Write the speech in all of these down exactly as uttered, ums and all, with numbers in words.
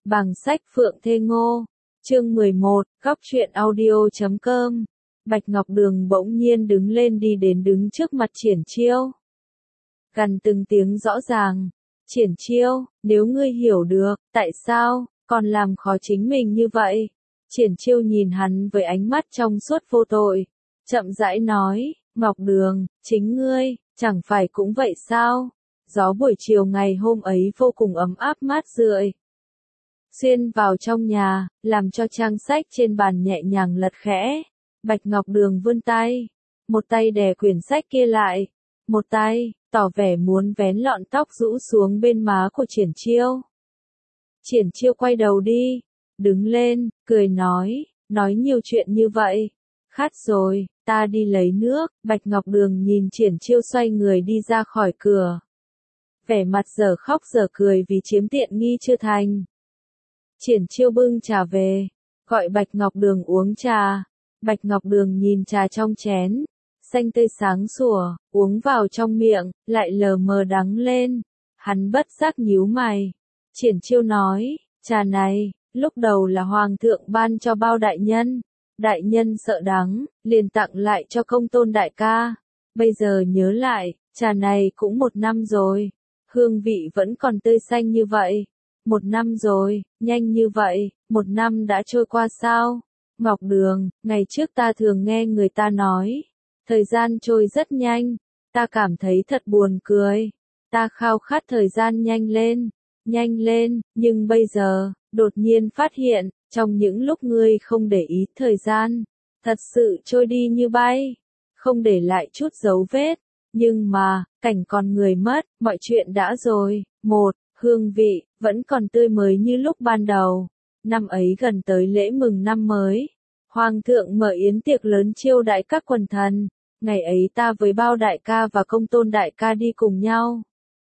Bằng sách Phượng Thê Ngô, chương mười một, góc truyện audio chấm com. Bạch Ngọc Đường bỗng nhiên đứng lên đi đến đứng trước mặt Triển Chiêu. Gần từng tiếng rõ ràng, Triển Chiêu, nếu ngươi hiểu được, tại sao, còn làm khó chính mình như vậy? Triển Chiêu nhìn hắn với ánh mắt trong suốt vô tội, chậm rãi nói, Ngọc Đường, chính ngươi, chẳng phải cũng vậy sao? Gió buổi chiều ngày hôm ấy vô cùng ấm áp mát rượi. Xuyên vào trong nhà, làm cho trang sách trên bàn nhẹ nhàng lật khẽ. Bạch Ngọc Đường vươn tay, một tay đè quyển sách kia lại, một tay, tỏ vẻ muốn vén lọn tóc rũ xuống bên má của Triển Chiêu. Triển Chiêu quay đầu đi, đứng lên, cười nói, nói nhiều chuyện như vậy. Khát rồi, ta đi lấy nước. Bạch Ngọc Đường nhìn Triển Chiêu xoay người đi ra khỏi cửa. Vẻ mặt dở khóc dở cười vì chiếm tiện nghi chưa thành. Triển Chiêu bưng trà về, gọi Bạch Ngọc Đường uống trà. Bạch Ngọc Đường nhìn trà trong chén, xanh tươi sáng sủa, uống vào trong miệng, lại lờ mờ đắng lên. Hắn bất giác nhíu mày. Triển Chiêu nói, trà này, lúc đầu là Hoàng thượng ban cho Bao đại nhân. Đại nhân sợ đắng, liền tặng lại cho Công Tôn đại ca. Bây giờ nhớ lại, trà này cũng một năm rồi. Hương vị vẫn còn tươi xanh như vậy. Một năm rồi, nhanh như vậy, một năm đã trôi qua sao? Ngọc Đường, ngày trước ta thường nghe người ta nói, thời gian trôi rất nhanh, ta cảm thấy thật buồn cười. Ta khao khát thời gian nhanh lên, nhanh lên, nhưng bây giờ, đột nhiên phát hiện, trong những lúc ngươi không để ý thời gian, thật sự trôi đi như bay, không để lại chút dấu vết. Nhưng mà, cảnh còn người mất, mọi chuyện đã rồi. Một, hương vị, vẫn còn tươi mới như lúc ban đầu. Năm ấy gần tới lễ mừng năm mới. Hoàng thượng mở yến tiệc lớn chiêu đãi các quần thần. Ngày ấy ta với Bao đại ca và Công Tôn đại ca đi cùng nhau.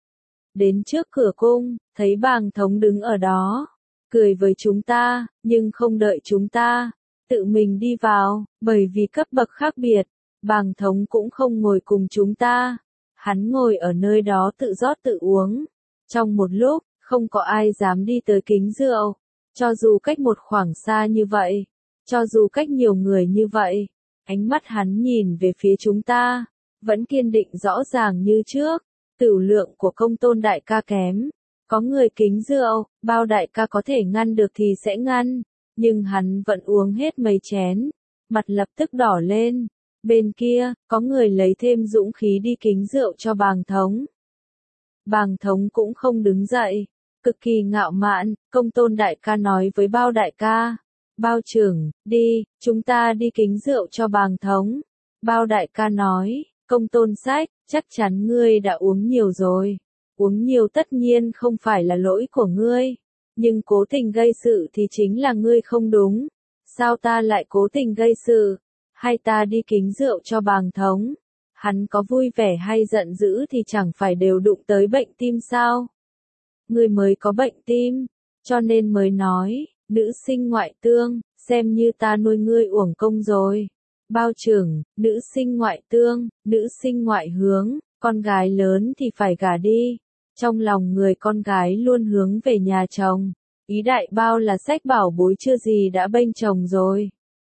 Đến trước cửa cung, thấy Bàng Thống đứng ở đó. Cười với chúng ta, nhưng không đợi chúng ta. Tự mình đi vào, bởi vì cấp bậc khác biệt. Bàng Thống cũng không ngồi cùng chúng ta. Hắn ngồi ở nơi đó tự rót tự uống. Trong một lúc, không có ai dám đi tới kính rượu. Cho dù cách một khoảng xa như vậy, cho dù cách nhiều người như vậy, ánh mắt hắn nhìn về phía chúng ta, vẫn kiên định rõ ràng như trước. Tửu lượng của Công Tôn đại ca kém. Có người kính rượu, Bao đại ca có thể ngăn được thì sẽ ngăn. Nhưng hắn vẫn uống hết mấy chén. Mặt lập tức đỏ lên. Bên kia, có người lấy thêm dũng khí đi kính rượu cho Bàng Thống. Bàng Thống cũng không đứng dậy, cực kỳ ngạo mạn. Công Tôn đại ca nói với Bao đại ca, Bao trưởng, đi, chúng ta đi kính rượu cho Bàng Thống. Bao đại ca nói, Công Tôn sách, chắc chắn ngươi đã uống nhiều rồi. Uống nhiều tất nhiên không phải là lỗi của ngươi, nhưng cố tình gây sự thì chính là ngươi không đúng. Sao ta lại cố tình gây sự? Hay ta đi kính rượu cho Bàng Thống? Hắn có vui vẻ hay giận dữ thì chẳng phải đều đụng tới bệnh tim sao? Ngươi mới có bệnh tim, cho nên mới nói, nữ sinh ngoại tương, xem như ta nuôi ngươi uổng công rồi. Bao trưởng, nữ sinh ngoại tương, nữ sinh ngoại hướng, con gái lớn thì phải gả đi. Trong lòng người con gái luôn hướng về nhà chồng. Ý đại Bao là sách bảo bối chưa gì đã bênh chồng rồi.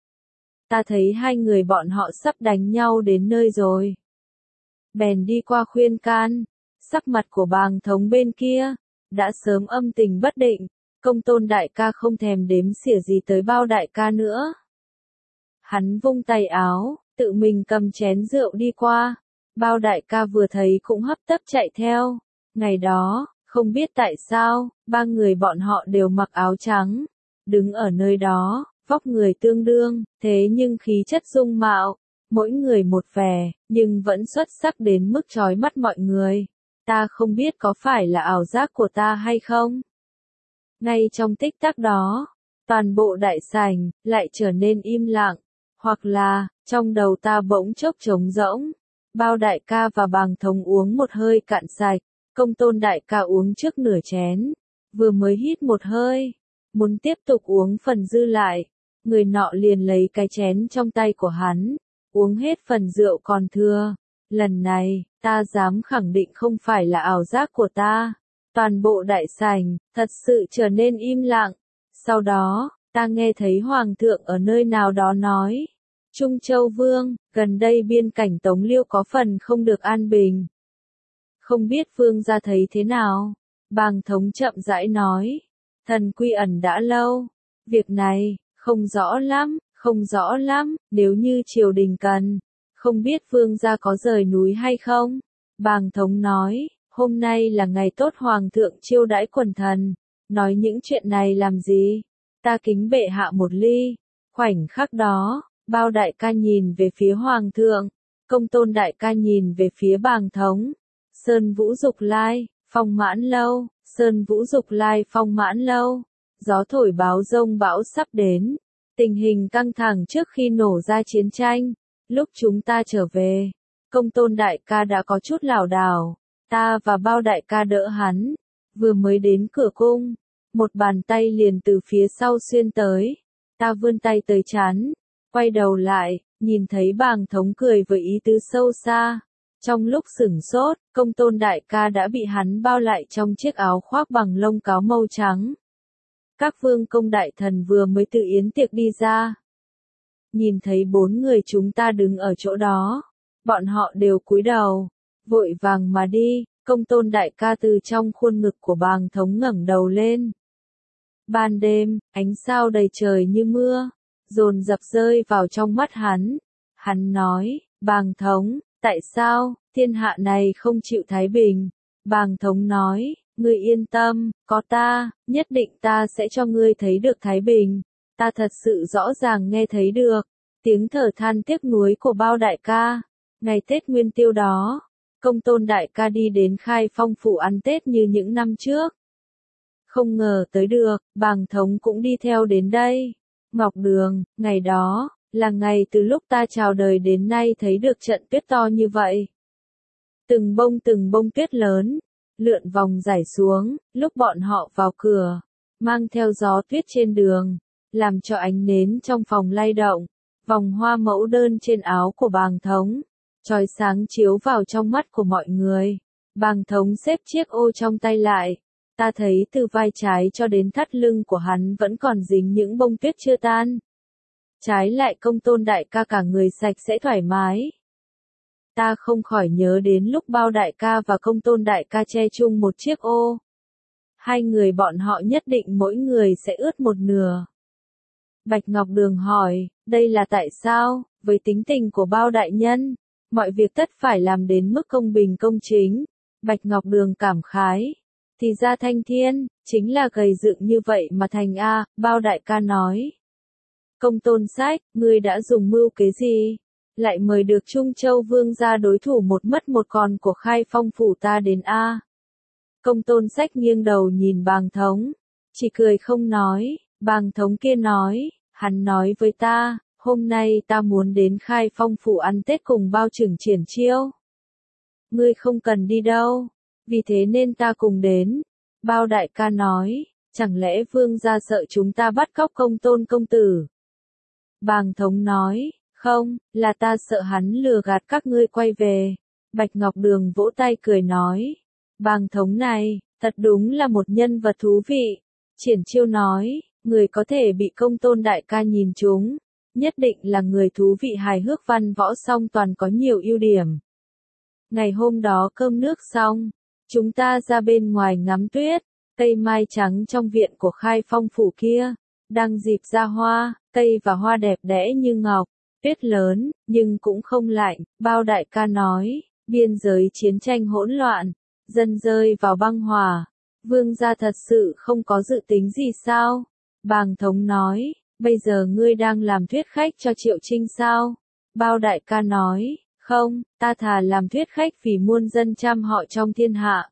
Ta thấy hai người bọn họ sắp đánh nhau đến nơi rồi. Bèn đi qua khuyên can. Sắc mặt của Bàng Thống bên kia đã sớm âm tình bất định. Công Tôn đại ca không thèm đếm xỉa gì tới Bao đại ca nữa. Hắn vung tay áo, tự mình cầm chén rượu đi qua. Bao đại ca vừa thấy cũng hấp tấp chạy theo. Ngày đó, không biết tại sao, ba người bọn họ đều mặc áo trắng, đứng ở nơi đó, vóc người tương đương, thế nhưng khí chất dung mạo, mỗi người một vẻ, nhưng vẫn xuất sắc đến mức chói mắt mọi người. Ta không biết có phải là ảo giác của ta hay không? Ngay trong tích tắc đó, toàn bộ đại sảnh lại trở nên im lặng, hoặc là, trong đầu ta bỗng chốc trống rỗng. Bao đại ca và Bàng Thống uống một hơi cạn sạch. Công Tôn đại ca uống trước nửa chén, vừa mới hít một hơi, muốn tiếp tục uống phần dư lại, người nọ liền lấy cái chén trong tay của hắn, uống hết phần rượu còn thừa. Lần này, ta dám khẳng định không phải là ảo giác của ta. Toàn bộ đại sảnh, thật sự trở nên im lặng, Sau đó, ta nghe thấy Hoàng thượng ở nơi nào đó nói, Trung Châu Vương, gần đây biên cảnh Tống Liêu có phần không được an bình. Không biết Vương gia thấy thế nào? Bàng Thống chậm rãi nói, thần quy ẩn đã lâu. Việc này, không rõ lắm, không rõ lắm, nếu như triều đình cần. Không biết Vương gia có rời núi hay không? Bàng Thống nói, hôm nay là ngày tốt Hoàng thượng chiêu đãi quần thần. Nói những chuyện này làm gì? Ta kính bệ hạ một ly. Khoảnh khắc đó, Bao đại ca nhìn về phía Hoàng thượng, Công Tôn đại ca nhìn về phía Bàng Thống. Sơn Vũ Dục Lai, Phong Mãn Lâu, Sơn Vũ Dục Lai Phong Mãn Lâu. Gió thổi báo rông bão sắp đến. Tình hình căng thẳng trước khi nổ ra chiến tranh. Lúc chúng ta trở về, Công Tôn đại ca đã có chút lảo đảo. Ta và Bao đại ca đỡ hắn. Vừa mới đến cửa cung, một bàn tay liền từ phía sau xuyên tới. Ta vươn tay tới trán, quay đầu lại, nhìn thấy Bàng Thống cười với ý tứ sâu xa. Trong lúc sửng sốt, Công Tôn đại ca đã bị hắn bao lại trong chiếc áo khoác bằng lông cáo màu trắng. Các vương công đại thần vừa mới từ yến tiệc đi ra. Nhìn thấy bốn người chúng ta đứng ở chỗ đó, bọn họ đều cúi đầu, vội vàng mà đi. Công Tôn đại ca từ trong khuôn ngực của Bàng Thống ngẩng đầu lên. Ban đêm, ánh sao đầy trời như mưa, dồn dập rơi vào trong mắt hắn. Hắn nói, Bàng Thống, tại sao, thiên hạ này không chịu thái bình? Bàng Thống nói, ngươi yên tâm, có ta, nhất định ta sẽ cho ngươi thấy được thái bình. Ta thật sự rõ ràng nghe thấy được tiếng thở than tiếc nuối của Bao đại ca. Ngày Tết Nguyên Tiêu đó, Công Tôn đại ca đi đến Khai Phong phủ ăn Tết như những năm trước. Không ngờ tới được, Bàng Thống cũng đi theo đến đây. Ngọc Đường, ngày đó, là ngày từ lúc ta chào đời đến nay thấy được trận tuyết to như vậy. Từng bông từng bông tuyết lớn, lượn vòng rải xuống, lúc bọn họ vào cửa, mang theo gió tuyết trên đường, làm cho ánh nến trong phòng lay động, vòng hoa mẫu đơn trên áo của Bàng Thống, chói sáng chiếu vào trong mắt của mọi người. Bàng Thống xếp chiếc ô trong tay lại, ta thấy từ vai trái cho đến thắt lưng của hắn vẫn còn dính những bông tuyết chưa tan. Trái lại Công Tôn đại ca cả người sạch sẽ thoải mái. Ta không khỏi nhớ đến lúc Bao đại ca và Công Tôn đại ca che chung một chiếc ô. Hai người bọn họ nhất định mỗi người sẽ ướt một nửa. Bạch Ngọc Đường hỏi, đây là tại sao? Với tính tình của Bao đại nhân, mọi việc tất phải làm đến mức công bình công chính. Bạch Ngọc Đường cảm khái. Thì ra Thanh Thiên, chính là gầy dựng như vậy mà thành A. Bao đại ca nói. Công Tôn Sách, ngươi đã dùng mưu kế gì? Lại mời được Trung Châu Vương ra đối thủ một mất một còn của Khai Phong phủ ta đến A. Công Tôn Sách nghiêng đầu nhìn Bàng Thống, chỉ cười không nói. Bàng Thống kia nói, hắn nói với ta, hôm nay ta muốn đến Khai Phong phủ ăn Tết cùng Bao Trưởng Triển Chiêu. Ngươi không cần đi đâu, vì thế nên ta cùng đến. Bao đại ca nói, chẳng lẽ Vương gia sợ chúng ta bắt cóc Công Tôn công tử? Bàng Thống nói, không, là ta sợ hắn lừa gạt các ngươi quay về. Bạch Ngọc Đường vỗ tay cười nói, Bàng Thống này, thật đúng là một nhân vật thú vị. Triển Chiêu nói, người có thể bị Công Tôn đại ca nhìn trúng, nhất định là người thú vị hài hước văn võ song toàn có nhiều ưu điểm. Ngày hôm đó cơm nước xong, chúng ta ra bên ngoài ngắm tuyết, cây mai trắng trong viện của Khai Phong phủ kia, đang dịp ra hoa, cây và hoa đẹp đẽ như ngọc, tuyết lớn, nhưng cũng không lạnh. Bao đại ca nói, biên giới chiến tranh hỗn loạn, dân rơi vào băng hòa, Vương gia thật sự không có dự tính gì sao? Bàng Thống nói, bây giờ ngươi đang làm thuyết khách cho Triệu Trinh sao? Bao đại ca nói, không, ta thà làm thuyết khách vì muôn dân trăm họ trong thiên hạ.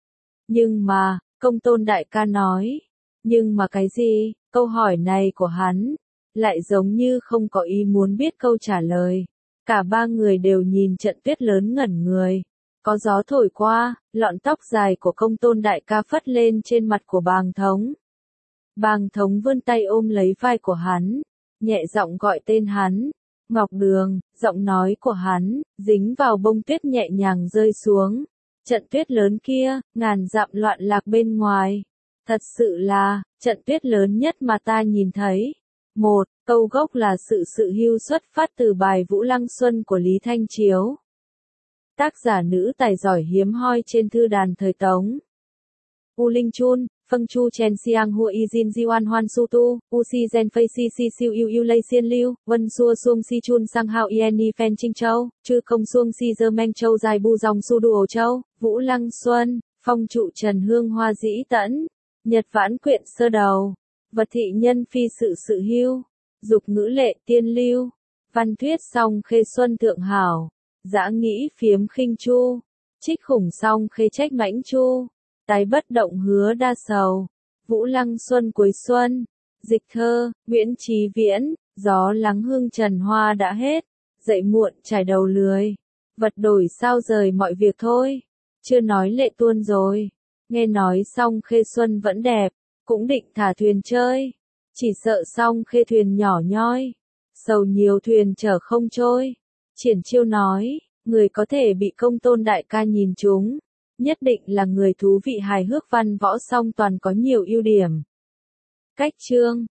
Nhưng mà, Công Tôn đại ca nói, nhưng mà cái gì? Câu hỏi này của hắn, lại giống như không có ý muốn biết câu trả lời. Cả ba người đều nhìn trận tuyết lớn ngẩn người. Có gió thổi qua, lọn tóc dài của Công Tôn đại ca phất lên trên mặt của Bàng Thống. Bàng Thống vươn tay ôm lấy vai của hắn, nhẹ giọng gọi tên hắn. Ngọc Đường, giọng nói của hắn, dính vào bông tuyết nhẹ nhàng rơi xuống. Trận tuyết lớn kia, ngàn dặm loạn lạc bên ngoài. Thật sự là, trận tuyết lớn nhất mà ta nhìn thấy. Một, câu gốc là sự sự hưu xuất phát từ bài Vũ Lăng Xuân của Lý Thanh Chiếu. Tác giả nữ tài giỏi hiếm hoi trên thư đàn thời Tống. U Linh Chun, Phâng Chu Chen Siang Hua Y Jin Jiwan Hoan Su Tu, U Si Gen Fei Si Si Siu Yu Yu Lei Xiên Liu, Vân Xua Xuông Si Chun Sang Hao Yeni Phen Trinh Châu, Chư Công Xuông Si Dơ Meng Châu Dài Bu Dòng Su Đu Ổ Châu, Vũ Lăng Xuân, Phong Trụ Trần Hương Hoa Dĩ Tẫn, Nhật Vãn Quyện Sơ Đầu, Vật Thị Nhân Phi Sự Sự Hưu, Dục Ngữ Lệ Tiên Lưu, Văn Thuyết Song Khê Xuân Thượng Hảo, Dã Nghĩ Phiếm Khinh Chu, Trích Khủng Song Khê Trách Mãnh Chu, Tái Bất Động Hứa Đa Sầu, Vũ Lăng Xuân Cuối Xuân, Dịch thơ, Nguyễn Chí Viễn, Gió Lắng Hương Trần Hoa đã hết, dậy muộn trải đầu lười, vật đổi sao rời mọi việc thôi, chưa nói lệ tuôn rồi, nghe nói Song Khê Xuân vẫn đẹp, cũng định thả thuyền chơi, chỉ sợ Song Khê thuyền nhỏ nhoi, sầu nhiều thuyền chở không trôi, Triển Chiêu nói, người có thể bị Công Tôn đại ca nhìn trúng, nhất định là người thú vị hài hước văn võ song toàn có nhiều ưu điểm. Cách chương